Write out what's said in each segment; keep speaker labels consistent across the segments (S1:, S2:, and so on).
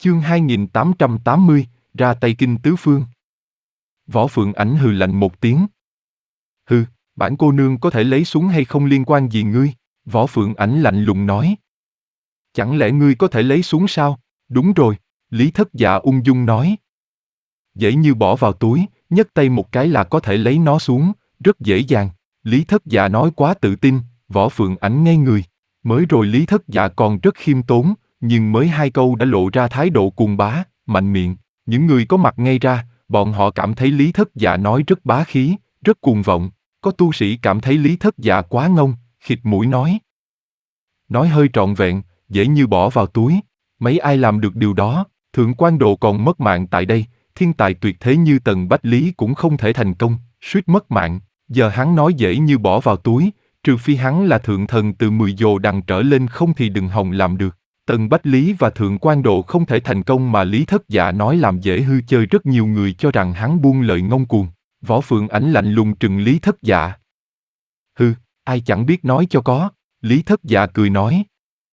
S1: Chương 2880, ra tay kinh tứ phương. Võ Phượng Ảnh hừ lạnh một tiếng. Hừ, bản cô nương có thể lấy xuống hay không liên quan gì ngươi? Võ Phượng Ảnh lạnh lùng nói. Chẳng lẽ ngươi có thể lấy xuống sao? Đúng rồi, Lý Thất Dạ ung dung nói. Dễ như bỏ vào túi, nhấc tay một cái là có thể lấy nó xuống, rất dễ dàng. Lý Thất Dạ nói quá tự tin, Võ Phượng Ảnh ngây người. Mới rồi Lý Thất Dạ còn rất khiêm tốn, nhưng mới 2 câu đã lộ ra thái độ cuồng bá, mạnh miệng. Những người có mặt ngay ra, bọn họ cảm thấy Lý Thất Dạ nói rất bá khí, rất cuồng vọng. Có tu sĩ cảm thấy Lý Thất Dạ quá ngông, khịt mũi nói. Nói hơi trọn vẹn, dễ như bỏ vào túi. Mấy ai làm được điều đó? Thượng quan Độ còn mất mạng tại đây, thiên tài tuyệt thế như Tần Bách Lý cũng không thể thành công, suýt mất mạng. Giờ hắn nói dễ như bỏ vào túi, trừ phi hắn là thượng thần từ 10 dồ đằng trở lên, không thì đừng hòng làm được. Tần Bách Lý và Thượng quan Độ không thể thành công mà Lý Thất Dạ nói làm dễ hư chơi, rất nhiều người cho rằng hắn buông lời ngông cuồng. Võ Phượng Ảnh lạnh lùng trừng Lý Thất Dạ. Hừ, ai chẳng biết nói cho có. Lý Thất Dạ cười nói.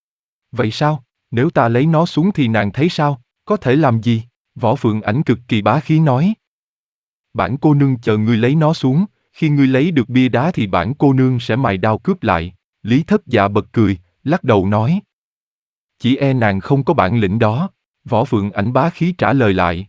S1: Vậy sao, nếu ta lấy nó xuống thì nàng thấy sao, có thể làm gì? Võ Phượng Ảnh cực kỳ bá khí nói. Bản cô nương chờ ngươi lấy nó xuống, khi ngươi lấy được bia đá thì bản cô nương sẽ mài đao cướp lại. Lý Thất Dạ bật cười, lắc đầu nói. Chỉ e nàng không có bản lĩnh đó. Võ Phượng Ảnh bá khí trả lời lại.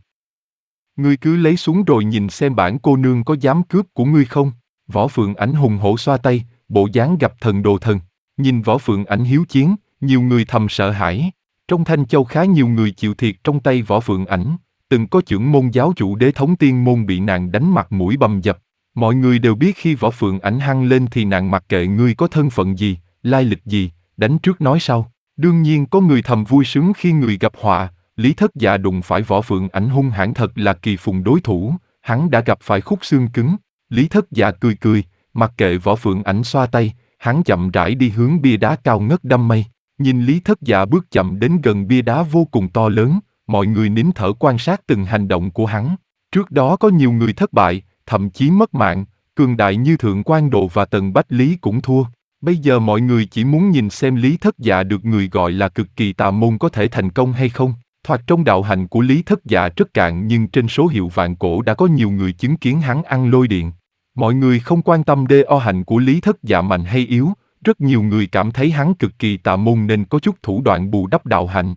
S1: Ngươi cứ lấy xuống rồi nhìn xem bản cô nương có dám cướp của ngươi không? Võ Phượng Ảnh hùng hổ xoa tay, bộ dáng gặp thần đồ thần. Nhìn Võ Phượng Ảnh hiếu chiến, nhiều người thầm sợ hãi. Trong Thanh Châu khá nhiều người chịu thiệt trong tay Võ Phượng Ảnh. Từng có chưởng môn giáo chủ Đế Thống Tiên Môn bị nàng đánh mặt mũi bầm dập. Mọi người đều biết khi Võ Phượng Ảnh hăng lên thì nàng mặc kệ ngươi có thân phận gì, lai lịch gì, đánh trước nói sau. Đương nhiên có người thầm vui sướng khi người gặp họa. Lý Thất Dạ đụng phải Võ Phượng Ảnh hung hãn thật là kỳ phùng đối thủ, hắn đã gặp phải khúc xương cứng. Lý Thất Dạ cười cười, mặc kệ Võ Phượng Ảnh xoa tay, hắn chậm rãi đi hướng bia đá cao ngất đăm mây. Nhìn Lý Thất Dạ bước chậm đến gần bia đá vô cùng to lớn, mọi người nín thở quan sát từng hành động của hắn. Trước đó có nhiều người thất bại, thậm chí mất mạng, cường đại như Thượng quan Độ và Tần Bách Lý cũng thua. Bây giờ mọi người chỉ muốn nhìn xem Lý Thất Dạ được người gọi là cực kỳ tà môn có thể thành công hay không. Thoạt trong đạo hạnh của Lý Thất Dạ rất cạn, nhưng trên số hiệu vạn cổ đã có nhiều người chứng kiến hắn ăn lôi điện. Mọi người không quan tâm DO hạnh của Lý Thất Dạ mạnh hay yếu, rất nhiều người cảm thấy hắn cực kỳ tà môn nên có chút thủ đoạn bù đắp đạo hạnh.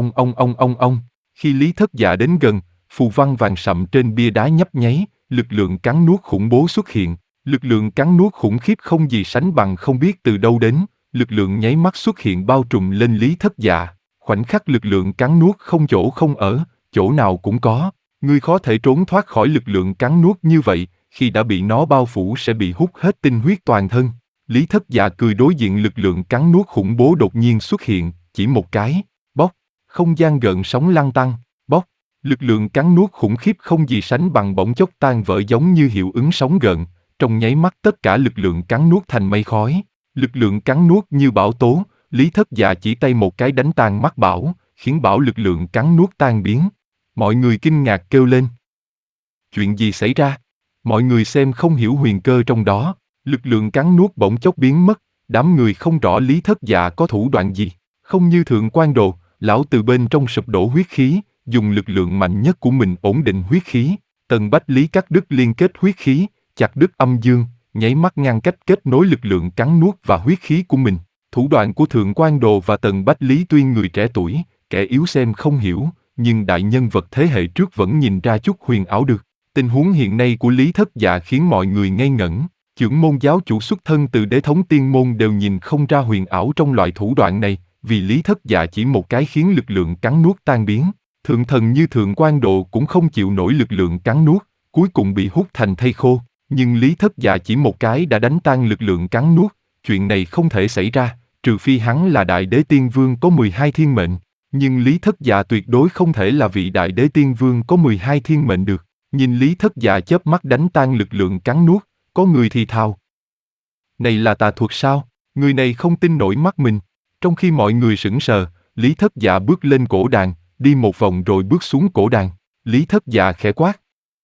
S1: Ông. Khi Lý Thất Dạ đến gần, phù văn vàng sậm trên bia đá nhấp nháy, lực lượng cắn nuốt khủng bố xuất hiện. Lực lượng cắn nuốt khủng khiếp không gì sánh bằng không biết từ đâu đến, lực lượng nháy mắt xuất hiện bao trùm lên Lý Thất Dạ. Khoảnh khắc lực lượng cắn nuốt không chỗ không ở, chỗ nào cũng có. Ngươi khó thể trốn thoát khỏi lực lượng cắn nuốt như vậy, khi đã bị nó bao phủ sẽ bị hút hết tinh huyết toàn thân. Lý Thất Dạ cười đối diện lực lượng cắn nuốt khủng bố đột nhiên xuất hiện, chỉ một cái, bóc, không gian gợn sóng lăn tăn, bóc. Lực lượng cắn nuốt khủng khiếp không gì sánh bằng bỗng chốc tan vỡ giống như hiệu ứng sóng gợn, trong nháy mắt tất cả lực lượng cắn nuốt thành mây khói. Lực lượng cắn nuốt như bão tố, Lý Thất Dạ chỉ tay một cái đánh tan mắt bão, khiến bão lực lượng cắn nuốt tan biến. Mọi người kinh ngạc kêu lên. Chuyện gì xảy ra? Mọi người xem không hiểu huyền cơ trong đó, lực lượng cắn nuốt bỗng chốc biến mất, đám người không rõ Lý Thất Dạ có thủ đoạn gì. Không như Thượng quan Độ, lão từ bên trong sụp đổ huyết khí, dùng lực lượng mạnh nhất của mình ổn định huyết khí. Tần Bách Lý cắt đứt liên kết huyết khí, chặt đứt âm dương, nháy mắt ngăn cách kết nối lực lượng cắn nuốt và huyết khí của mình. Thủ đoạn của Thượng quan Độ và Tần Bách Lý tuy người trẻ tuổi, kẻ yếu xem không hiểu, nhưng đại nhân vật thế hệ trước vẫn nhìn ra chút huyền ảo được. Tình huống hiện nay của Lý Thất Dạ khiến mọi người ngây ngẩn. Chưởng môn giáo chủ xuất thân từ Đế Thống Tiên Môn đều nhìn không ra huyền ảo trong loại thủ đoạn này, vì Lý Thất Dạ chỉ một cái khiến lực lượng cắn nuốt tan biến. Thượng thần như Thượng quan Độ cũng không chịu nổi lực lượng cắn nuốt, cuối cùng bị hút thành thây khô. Nhưng Lý Thất Dạ chỉ một cái đã đánh tan lực lượng cắn nuốt, chuyện này không thể xảy ra, trừ phi hắn là Đại Đế Tiên Vương có 12 thiên mệnh. Nhưng Lý Thất Dạ tuyệt đối không thể là vị Đại Đế Tiên Vương có 12 thiên mệnh được. Nhìn Lý Thất Dạ chớp mắt đánh tan lực lượng cắn nuốt, có người thì thào. Này là tà thuật sao? Người này không tin nổi mắt mình. Trong khi mọi người sững sờ, Lý Thất Dạ bước lên cổ đàn, đi một vòng rồi bước xuống cổ đàn. Lý Thất Dạ khẽ quát.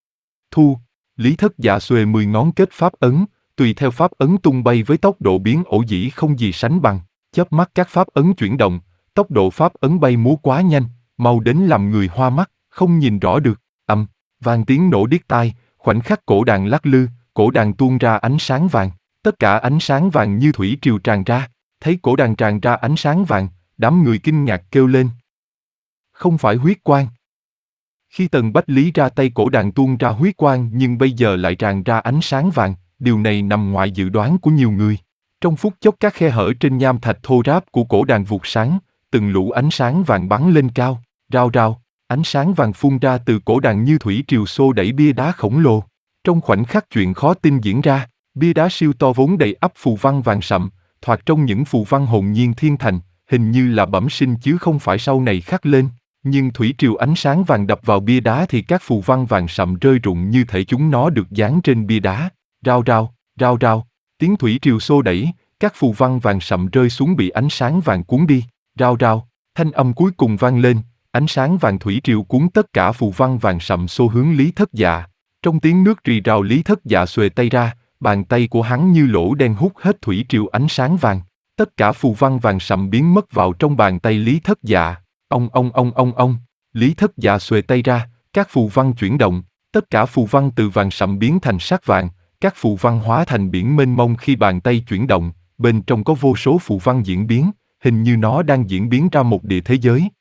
S1: Thu. Lý Thất Dạ xuề 10 ngón kết pháp ấn, tùy theo pháp ấn tung bay với tốc độ biến ảo dĩ không gì sánh bằng. Chớp mắt các pháp ấn chuyển động, tốc độ pháp ấn bay múa quá nhanh, mau đến làm người hoa mắt, không nhìn rõ được. Vang tiếng nổ điếc tai, khoảnh khắc cổ đàn lắc lư, cổ đàn tuôn ra ánh sáng vàng. Tất cả ánh sáng vàng như thủy triều tràn ra, thấy cổ đàn tràn ra ánh sáng vàng, đám người kinh ngạc kêu lên. Không phải huyết quang. Khi Tần Bách Lý ra tay cổ đàn tuôn ra huyết quang nhưng bây giờ lại tràn ra ánh sáng vàng, điều này nằm ngoài dự đoán của nhiều người. Trong phút chốc các khe hở trên nham thạch thô ráp của cổ đàn vụt sáng, từng lũ ánh sáng vàng bắn lên cao, rao rao, ánh sáng vàng phun ra từ cổ đàn như thủy triều xô đẩy bia đá khổng lồ. Trong khoảnh khắc chuyện khó tin diễn ra, bia đá siêu to vốn đầy ắp phù văn vàng sậm, thoạt trong những phù văn hồn nhiên thiên thành, hình như là bẩm sinh chứ không phải sau này khắc lên. Nhưng thủy triều ánh sáng vàng đập vào bia đá thì các phù văn vàng sậm rơi rụng như thể chúng nó được dán trên bia đá. Rao rao, rao rao, tiếng thủy triều xô đẩy, các phù văn vàng sậm rơi xuống bị ánh sáng vàng cuốn đi. Rao rao, thanh âm cuối cùng vang lên, ánh sáng vàng thủy triều cuốn tất cả phù văn vàng sậm xô hướng Lý Thất Dạ. Trong tiếng nước rì rào Lý Thất Dạ xuề tay ra, bàn tay của hắn như lỗ đen hút hết thủy triều ánh sáng vàng. Tất cả phù văn vàng sậm biến mất vào trong bàn tay Lý Thất Dạ. Ông. Lý Thất Dạ xuề tay ra, các phù văn chuyển động, tất cả phù văn từ vàng sậm biến thành sắc vàng, các phù văn hóa thành biển mênh mông khi bàn tay chuyển động, bên trong có vô số phù văn diễn biến, hình như nó đang diễn biến ra một địa thế giới.